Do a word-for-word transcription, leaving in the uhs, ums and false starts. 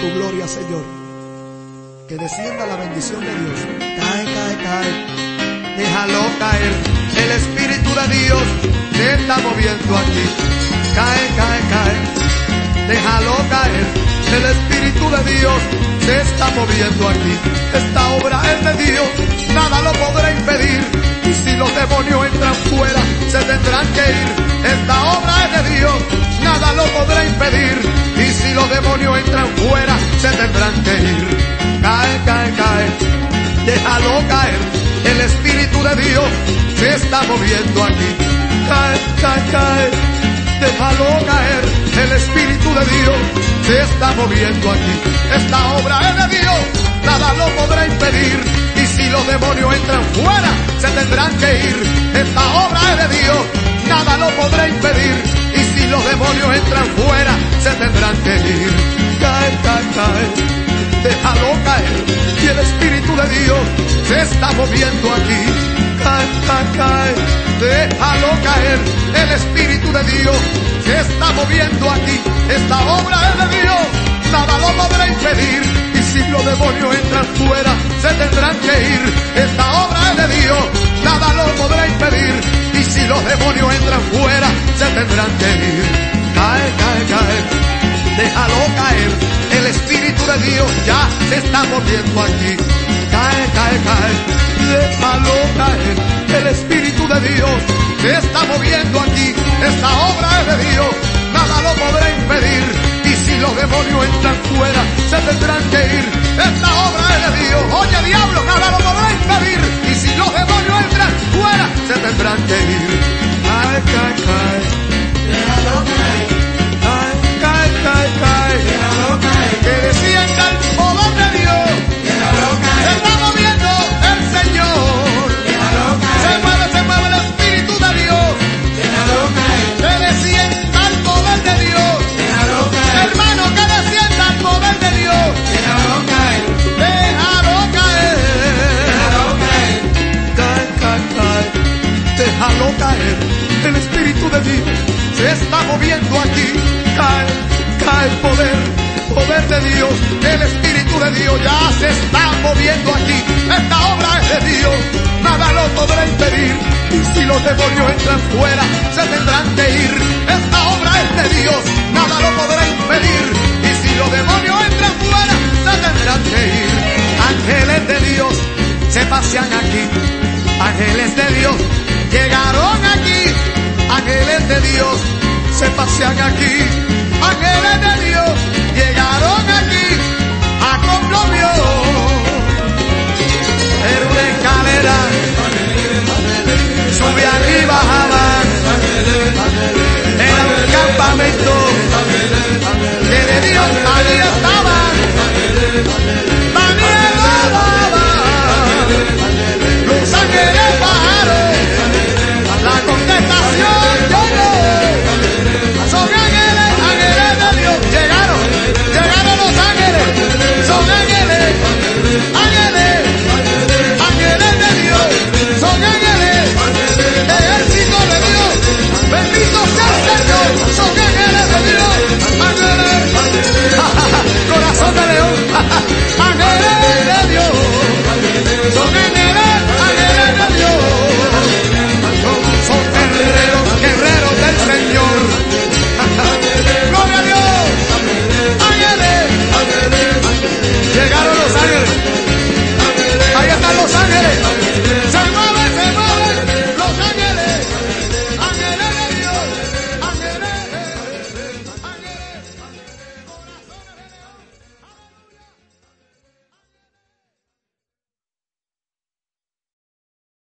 tu gloria, Señor. Que descienda la bendición de Dios. Cae, cae, cae. Déjalo caer. El Espíritu de Dios se está moviendo aquí. Cae, cae, cae. Déjalo caer. El Espíritu de Dios se está moviendo aquí. Esta obra es de Dios, nada lo podrá impedir. Y si los demonios entran fuera, se tendrán que ir. Esta obra es de Dios, nada lo podrá impedir. Y si los demonios entran fuera, se tendrán que ir. Cae, cae, cae. Déjalo caer. El Espíritu de Dios se está moviendo aquí. Cae, cae, cae. Déjalo caer. El Espíritu de Dios se está moviendo aquí. Esta obra es de Dios, nada lo podrá impedir. Y si los demonios entran fuera, se tendrán que ir. Esta obra es de Dios, nada lo podrá impedir. Y si los demonios entran fuera, se tendrán que ir. Cae, cae, cae. Déjalo caer. Y el Espíritu de Dios se está moviendo aquí. Cae, cae, cae. Déjalo caer. El Espíritu de Dios se está moviendo aquí. Esta obra es de Dios, nada lo podrá impedir. Y si los demonios entran fuera, se tendrán que ir. Esta obra es de Dios, nada lo podrá impedir. Y si los demonios entran fuera, se tendrán que ir. Cae, cae, cae. Déjalo caer. El Espíritu de Dios ya se está moviendo aquí. Cae, cae, cae. Déjalo caer. El Espíritu de Dios se está moviendo aquí. Esta obra es de Dios, nada lo podrá impedir. Y si los demonios entran fuera, se tendrán que ir. Esta obra es de Dios. Oye, diablo, nada lo podrá impedir. Y si los demonios entran fuera, se tendrán que ir. Cae, cae, cae. Déjalo caer. Cae, cae, cae, cae. Déjalo caer. Que descienda el poder de Dios. Déjalo caer. Se está moviendo el Señor. Déjalo caer. Se mueve, se mueve el Espíritu de Dios. Déjalo caer. Que descienda el poder de Dios. Déjalo caer. Hermano, que descienda el poder de Dios. Déjalo caer. Déjalo caer. Déjalo caer. Cae, cae, cae. Déjalo caer. El Espíritu de Dios se está moviendo aquí. Cae, cae el poder, poder de Dios. El Espíritu de Dios ya se está moviendo aquí. Esta obra es de Dios, nada lo podrá impedir. Y si los demonios entran fuera, se tendrán que ir. Esta obra es de Dios, nada lo podrá impedir. Y si los demonios entran fuera, se tendrán que ir. Ángeles de Dios se pasean aquí. Ángeles de Dios llegaron aquí. Ángeles de Dios se pasean aquí. Ángeles de Dios